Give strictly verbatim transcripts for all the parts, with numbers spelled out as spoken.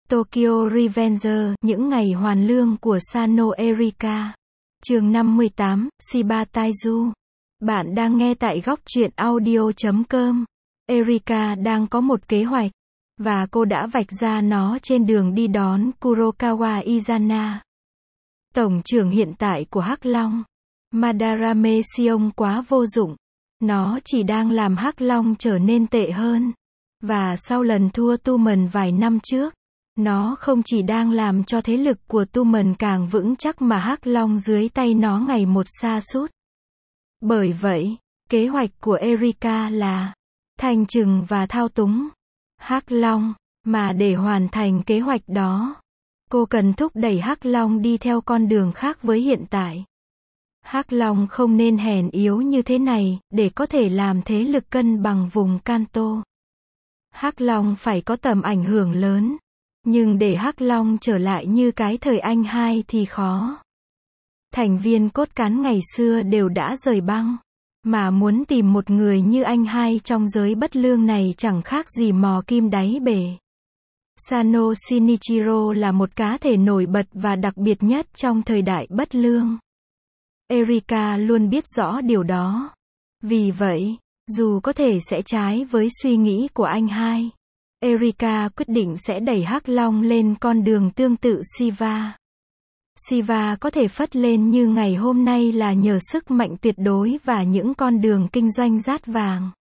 Tokyo Revenger, những ngày hoàn lương của Sano Erika. Chương năm mươi tám, Shiba Taiju. Bạn đang nghe tại góc truyện audio chấm com. Erika đang có một kế hoạch, và cô đã vạch ra nó trên đường đi đón Kurokawa Izana, tổng trưởng hiện tại của Hắc Long. Madarame Sion quá vô dụng. Nó chỉ đang làm Hắc Long trở nên tệ hơn. Và sau lần thua Tumen vài năm trước, nó không chỉ đang làm cho thế lực của Tumen càng vững chắc mà Hắc Long dưới tay nó ngày một sa sút. Bởi vậy, kế hoạch của Erika là thanh trừng và thao túng Hắc Long, mà để hoàn thành kế hoạch đó, cô cần thúc đẩy Hắc Long đi theo con đường khác với hiện tại. Hắc Long không nên hèn yếu như thế này, để có thể làm thế lực cân bằng vùng Kanto. Hắc Long phải có tầm ảnh hưởng lớn, nhưng để Hắc Long trở lại như cái thời anh hai thì khó. Thành viên cốt cán ngày xưa đều đã rời băng, mà muốn tìm một người như anh hai trong giới bất lương này chẳng khác gì mò kim đáy bể. Sano Shinichiro là một cá thể nổi bật và đặc biệt nhất trong thời đại bất lương. Erika luôn biết rõ điều đó. Vì vậy, dù có thể sẽ trái với suy nghĩ của anh hai, Erika quyết định sẽ đẩy Hắc Long lên con đường tương tự Shiva. Shiva có thể phất lên như ngày hôm nay là nhờ sức mạnh tuyệt đối và những con đường kinh doanh rát vàng.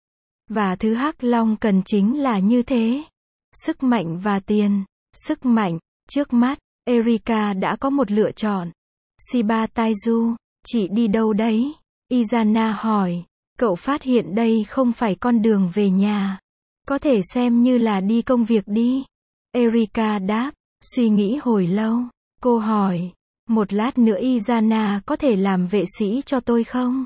Và thứ Hắc Long cần chính là như thế. Sức mạnh và tiền. Sức mạnh. Trước mắt, Erika đã có một lựa chọn. Shiba Taiju, chị đi đâu đấy? Izana hỏi. Cậu phát hiện đây không phải con đường về nhà. Có thể xem như là đi công việc đi. Erika đáp. Suy nghĩ hồi lâu, cô hỏi. Một lát nữa Izana có thể làm vệ sĩ cho tôi không?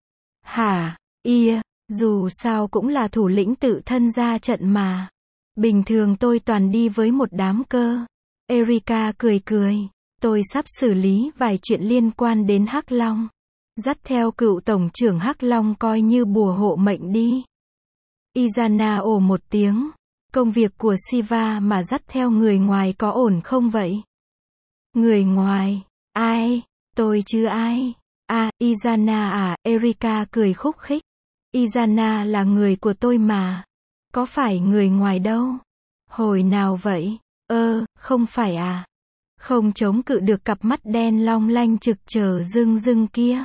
Hả? Ia, dù sao cũng là thủ lĩnh tự thân ra trận mà. Bình thường tôi toàn đi với một đám cơ. Erika cười cười. Tôi sắp xử lý vài chuyện liên quan đến Hắc Long. Dắt theo cựu tổng trưởng Hắc Long coi như bùa hộ mệnh đi. Izana ồ một tiếng. Công việc của Shiva mà dắt theo người ngoài có ổn không vậy? Người ngoài? Ai? Tôi chứ ai? À, Izana à, Erika cười khúc khích. Izana là người của tôi mà. Có phải người ngoài đâu? Hồi nào vậy? Ơ, không phải à? Không chống cự được cặp mắt đen long lanh trực chờ rưng rưng kia.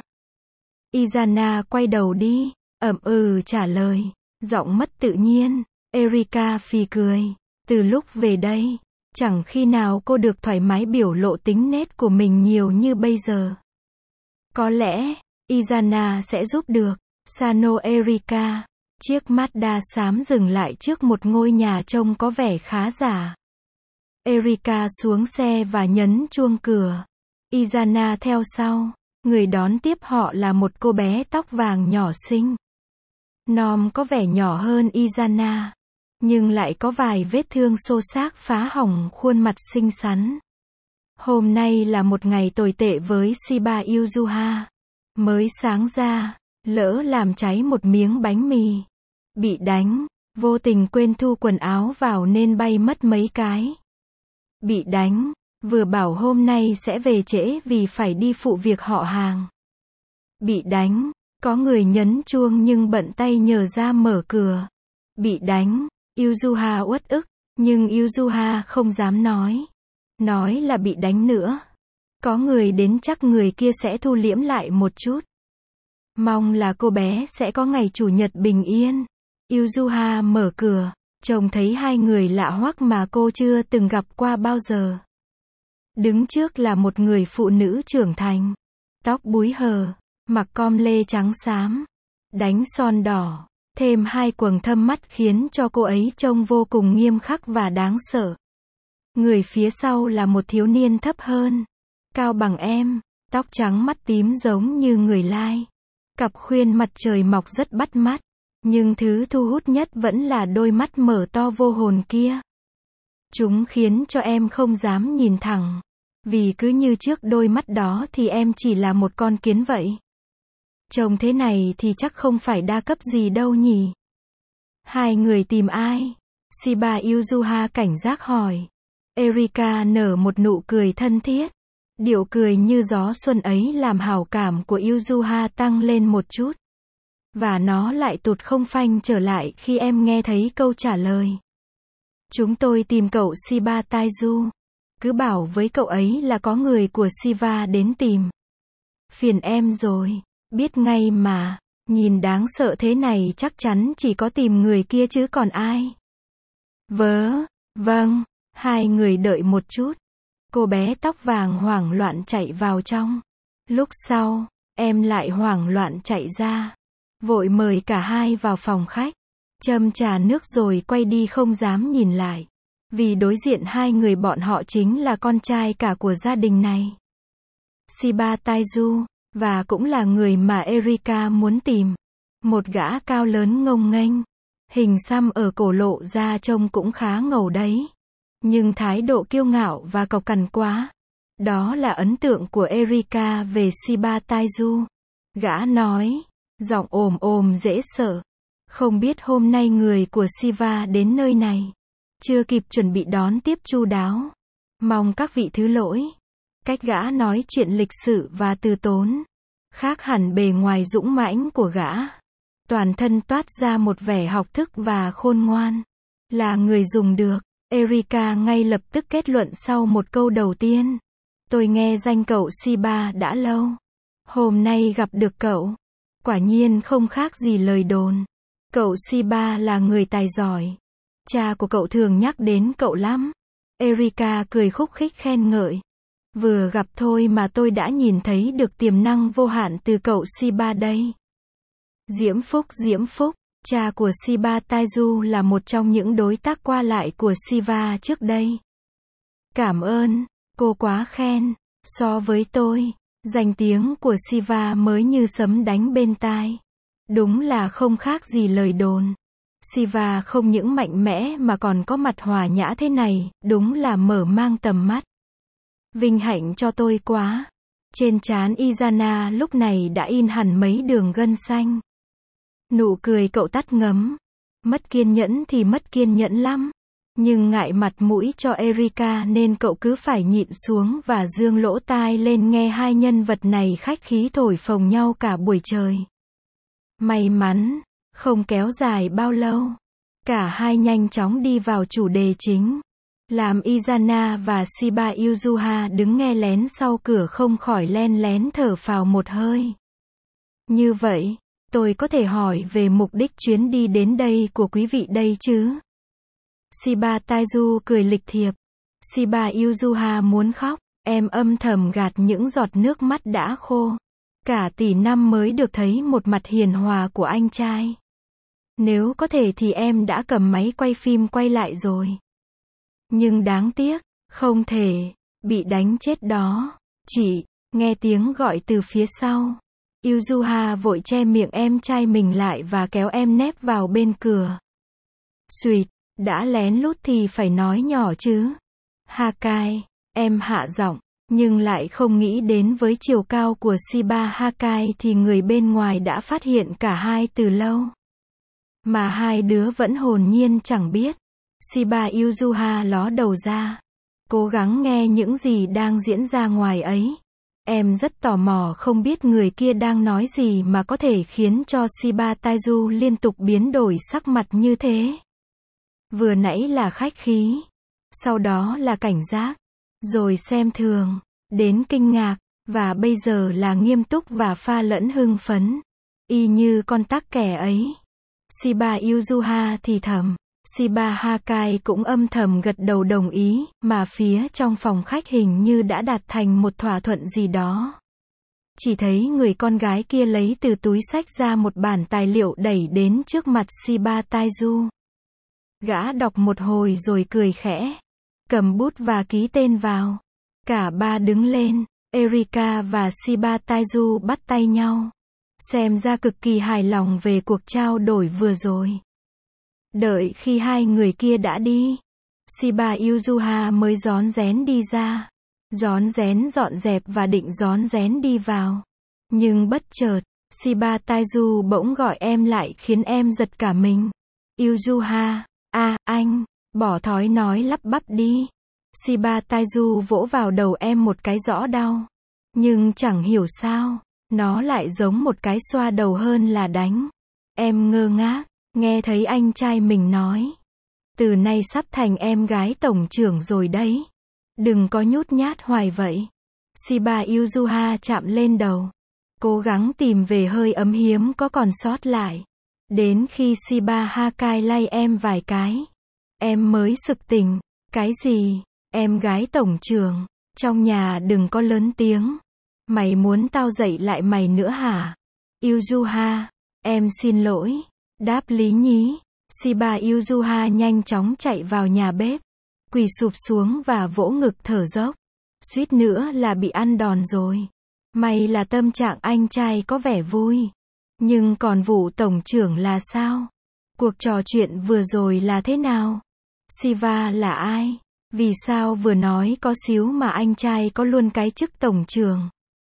Izana quay đầu đi, ậm ừ trả lời, giọng mất tự nhiên. Erika phì cười. Từ lúc về đây, chẳng khi nào cô được thoải mái biểu lộ tính nết của mình nhiều như bây giờ. Có lẽ, Izana sẽ giúp được. Sano Erika. Chiếc Mazda xám dừng lại trước một ngôi nhà trông có vẻ khá giả. Erika xuống xe và nhấn chuông cửa. Izana theo sau. Người đón tiếp họ là một cô bé tóc vàng nhỏ xinh. Nom có vẻ nhỏ hơn Izana, nhưng lại có vài vết thương xô xát phá hỏng khuôn mặt xinh xắn. Hôm nay là một ngày tồi tệ với Shiba Yuzuha. Mới sáng ra, lỡ làm cháy một miếng bánh mì. Bị đánh, vô tình quên thu quần áo vào nên bay mất mấy cái. Bị đánh, vừa bảo hôm nay sẽ về trễ vì phải đi phụ việc họ hàng. Bị đánh, có người nhấn chuông nhưng bận tay nhờ ra mở cửa. Bị đánh, Yuzuha uất ức, nhưng Yuzuha không dám nói. Nói là bị đánh nữa. Có người đến chắc người kia sẽ thu liễm lại một chút. Mong là cô bé sẽ có ngày chủ nhật bình yên. Yuzuha mở cửa, trông thấy hai người lạ hoắc mà cô chưa từng gặp qua bao giờ. Đứng trước là một người phụ nữ trưởng thành. Tóc búi hờ, mặc com lê trắng xám, đánh son đỏ, thêm hai quầng thâm mắt khiến cho cô ấy trông vô cùng nghiêm khắc và đáng sợ. Người phía sau là một thiếu niên thấp hơn, cao bằng em, tóc trắng mắt tím giống như người Lai. Cặp khuyên mặt trời mọc rất bắt mắt, nhưng thứ thu hút nhất vẫn là đôi mắt mở to vô hồn kia. Chúng khiến cho em không dám nhìn thẳng, vì cứ như trước đôi mắt đó thì em chỉ là một con kiến vậy. Trông thế này thì chắc không phải đa cấp gì đâu nhỉ? Hai người tìm ai? Shiba Yuzuha cảnh giác hỏi. Erika nở một nụ cười thân thiết. Điệu cười như gió xuân ấy làm hảo cảm của Yuzuha tăng lên một chút. Và nó lại tụt không phanh trở lại khi em nghe thấy câu trả lời. Chúng tôi tìm cậu Shiba Taiju. Cứ bảo với cậu ấy là có người của Shiva đến tìm. Phiền em rồi. Biết ngay mà. Nhìn đáng sợ thế này chắc chắn chỉ có tìm người kia chứ còn ai. Vớ. Vâng. Hai người đợi một chút. Cô bé tóc vàng hoảng loạn chạy vào trong. Lúc sau, em lại hoảng loạn chạy ra. Vội mời cả hai vào phòng khách. Châm trà nước rồi quay đi không dám nhìn lại. Vì đối diện hai người bọn họ chính là con trai cả của gia đình này. Shiba Taiju, và cũng là người mà Erika muốn tìm. Một gã cao lớn ngông nghênh. Hình xăm ở cổ lộ ra trông cũng khá ngầu đấy. Nhưng thái độ kiêu ngạo và cộc cằn quá. Đó là ấn tượng của Erika về Shiba Taiju. Gã nói, giọng ồm ồm dễ sợ. Không biết hôm nay người của Shiva đến nơi này. Chưa kịp chuẩn bị đón tiếp chu đáo. Mong các vị thứ lỗi. Cách gã nói chuyện lịch sự và từ tốn. Khác hẳn bề ngoài dũng mãnh của gã. Toàn thân toát ra một vẻ học thức và khôn ngoan. Là người dùng được. Erika ngay lập tức kết luận sau một câu đầu tiên. Tôi nghe danh cậu Shiba đã lâu. Hôm nay gặp được cậu. Quả nhiên không khác gì lời đồn. Cậu Shiba là người tài giỏi. Cha của cậu thường nhắc đến cậu lắm. Erika cười khúc khích khen ngợi. Vừa gặp thôi mà tôi đã nhìn thấy được tiềm năng vô hạn từ cậu Shiba đây. Diễm Phúc Diễm Phúc, cha của Shiba Taiju là một trong những đối tác qua lại của Shiva trước đây. Cảm ơn, cô quá khen. So với tôi, danh tiếng của Shiva mới như sấm đánh bên tai. Đúng là không khác gì lời đồn. Shiva không những mạnh mẽ mà còn có mặt hòa nhã thế này, đúng là mở mang tầm mắt. Vinh hạnh cho tôi quá. Trên trán Izana lúc này đã in hẳn mấy đường gân xanh. Nụ cười cậu tắt ngấm. Mất kiên nhẫn thì mất kiên nhẫn lắm. Nhưng ngại mặt mũi cho Erika nên cậu cứ phải nhịn xuống và dương lỗ tai lên nghe hai nhân vật này khách khí thổi phồng nhau cả buổi trời. May mắn, không kéo dài bao lâu. Cả hai nhanh chóng đi vào chủ đề chính. Làm Izana và Shiba Yuzuha đứng nghe lén sau cửa không khỏi len lén thở phào một hơi. Như vậy, tôi có thể hỏi về mục đích chuyến đi đến đây của quý vị đây chứ? Shiba Taiju cười lịch thiệp. Shiba Yuzuha muốn khóc, em âm thầm gạt những giọt nước mắt đã khô. Cả tỷ năm mới được thấy một mặt hiền hòa của anh trai. Nếu có thể thì em đã cầm máy quay phim quay lại rồi. Nhưng đáng tiếc, không thể, bị đánh chết đó. Chị, nghe tiếng gọi từ phía sau. Yuzuha vội che miệng em trai mình lại và kéo em nép vào bên cửa. Xuyệt, đã lén lút thì phải nói nhỏ chứ. Hakai, em hạ giọng, nhưng lại không nghĩ đến với chiều cao của Shiba Hakai thì người bên ngoài đã phát hiện cả hai từ lâu. Mà hai đứa vẫn hồn nhiên chẳng biết. Shiba Yuzuha ló đầu ra. Cố gắng nghe những gì đang diễn ra ngoài ấy. Em rất tò mò không biết người kia đang nói gì mà có thể khiến cho Shiba Taiju liên tục biến đổi sắc mặt như thế. Vừa nãy là khách khí. Sau đó là cảnh giác. Rồi xem thường. Đến kinh ngạc. Và bây giờ là nghiêm túc và pha lẫn hưng phấn. Y như con tắc kè ấy. Shiba Yuzuha thì thầm. Shiba Hakai cũng âm thầm gật đầu đồng ý, mà phía trong phòng khách hình như đã đạt thành một thỏa thuận gì đó. Chỉ thấy người con gái kia lấy từ túi xách ra một bản tài liệu đẩy đến trước mặt Shiba Taiju. Gã đọc một hồi rồi cười khẽ. Cầm bút và ký tên vào. Cả ba đứng lên, Erika và Shiba Taiju bắt tay nhau. Xem ra cực kỳ hài lòng về cuộc trao đổi vừa rồi. Đợi khi hai người kia đã đi, Shiba Yuzuha mới rón rén đi ra. Rón rén dọn dẹp và định rón rén đi vào. Nhưng bất chợt, Shiba Taiju bỗng gọi em lại khiến em giật cả mình. Yuzuha, à, anh, bỏ thói nói lắp bắp đi. Shiba Taiju vỗ vào đầu em một cái rõ đau. Nhưng chẳng hiểu sao, nó lại giống một cái xoa đầu hơn là đánh. Em ngơ ngác, nghe thấy anh trai mình nói. Từ nay sắp thành em gái tổng trưởng rồi đấy. Đừng có nhút nhát hoài vậy. Shiba Uzuha chạm lên đầu. Cố gắng tìm về hơi ấm hiếm có còn sót lại. Đến khi Shiba Hakai lay em vài cái, em mới sực tỉnh. Cái gì? Em gái tổng trưởng, trong nhà đừng có lớn tiếng. Mày muốn tao dạy lại mày nữa hả? Uzuha, em xin lỗi. Đáp lý nhí. Shiba Uzuha nhanh chóng chạy vào nhà bếp, quỳ sụp xuống và vỗ ngực thở dốc. Suýt nữa là bị ăn đòn rồi. May là tâm trạng anh trai có vẻ vui. Nhưng còn vụ tổng trưởng là sao? Cuộc trò chuyện vừa rồi là thế nào? Shiva là ai? Vì sao vừa nói có xíu mà anh trai có luôn cái chức tổng trưởng?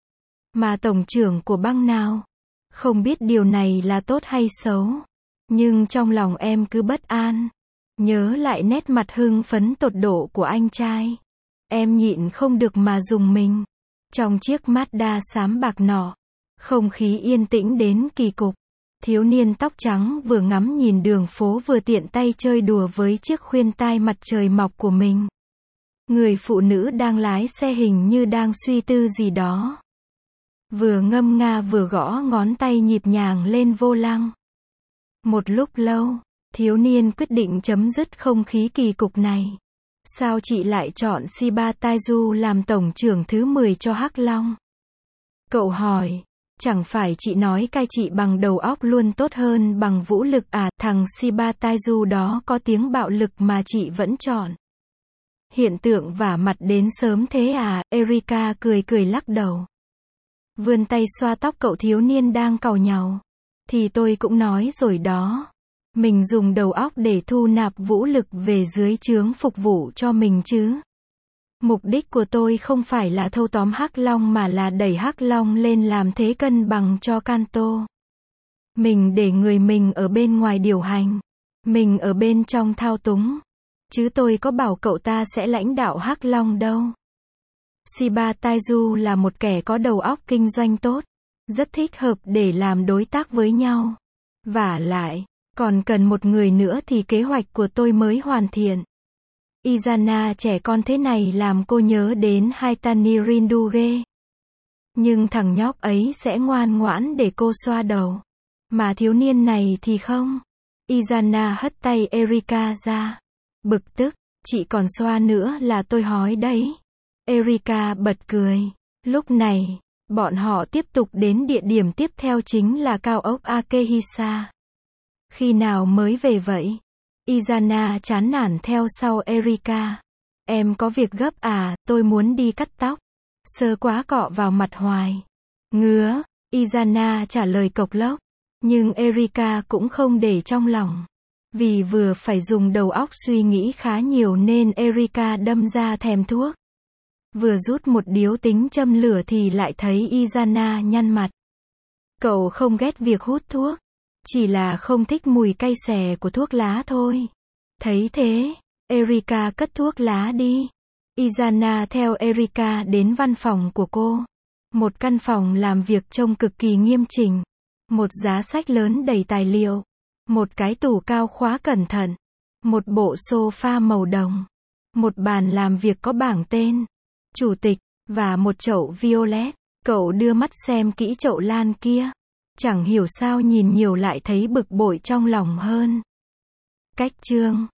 Mà tổng trưởng của bang nào? Không biết điều này là tốt hay xấu. Nhưng trong lòng em cứ bất an. Nhớ lại nét mặt hưng phấn tột độ của anh trai. Em nhịn không được mà rùng mình. Trong chiếc Mazda xám bạc nọ, không khí yên tĩnh đến kỳ cục. Thiếu niên tóc trắng vừa ngắm nhìn đường phố vừa tiện tay chơi đùa với chiếc khuyên tai mặt trời mọc của mình. Người phụ nữ đang lái xe hình như đang suy tư gì đó. Vừa ngâm nga vừa gõ ngón tay nhịp nhàng lên vô lăng. Một lúc lâu, thiếu niên quyết định chấm dứt không khí kỳ cục này. Sao chị lại chọn Shiba Taiju làm tổng trưởng thứ mười cho Hắc Long? Cậu hỏi, chẳng phải chị nói cai trị bằng đầu óc luôn tốt hơn bằng vũ lực à? Thằng Shiba Taiju đó có tiếng bạo lực mà chị vẫn chọn. Hiện tượng vả mặt đến sớm thế à? Erika cười cười lắc đầu. Vươn tay xoa tóc cậu thiếu niên đang càu nhàu. Thì tôi cũng nói rồi đó. Mình dùng đầu óc để thu nạp vũ lực về dưới trướng phục vụ cho mình chứ. Mục đích của tôi không phải là thâu tóm Hắc Long mà là đẩy Hắc Long lên làm thế cân bằng cho Kanto. Mình để người mình ở bên ngoài điều hành. Mình ở bên trong thao túng. Chứ tôi có bảo cậu ta sẽ lãnh đạo Hắc Long đâu. Shiba Taiju là một kẻ có đầu óc kinh doanh tốt. Rất thích hợp để làm đối tác với nhau. Vả lại, còn cần một người nữa thì kế hoạch của tôi mới hoàn thiện. Izana trẻ con thế này làm cô nhớ đến Haitani Rinduge. Nhưng thằng nhóc ấy sẽ ngoan ngoãn để cô xoa đầu. Mà thiếu niên này thì không. Izana hất tay Erika ra. Bực tức, chị còn xoa nữa là tôi hói đấy. Erika bật cười. Lúc này, bọn họ tiếp tục đến địa điểm tiếp theo chính là cao ốc Akehisa. Khi nào mới về vậy? Izana chán nản theo sau Erika. Em có việc gấp à, tôi muốn đi cắt tóc. Sơ quá cọ vào mặt hoài. Ngứa, Izana trả lời cộc lốc. Nhưng Erika cũng không để trong lòng. Vì vừa phải dùng đầu óc suy nghĩ khá nhiều nên Erika đâm ra thèm thuốc. Vừa rút một điếu tính châm lửa thì lại thấy Izana nhăn mặt. Cậu không ghét việc hút thuốc. Chỉ là không thích mùi cay xè của thuốc lá thôi. Thấy thế, Erika cất thuốc lá đi. Izana theo Erika đến văn phòng của cô. Một căn phòng làm việc trông cực kỳ nghiêm chỉnh. Một giá sách lớn đầy tài liệu. Một cái tủ cao khóa cẩn thận. Một bộ sofa màu đồng. Một bàn làm việc có bảng tên chủ tịch, và một chậu violet. Cậu đưa mắt xem kỹ chậu lan kia. Chẳng hiểu sao nhìn nhiều lại thấy bực bội trong lòng hơn. Cách chương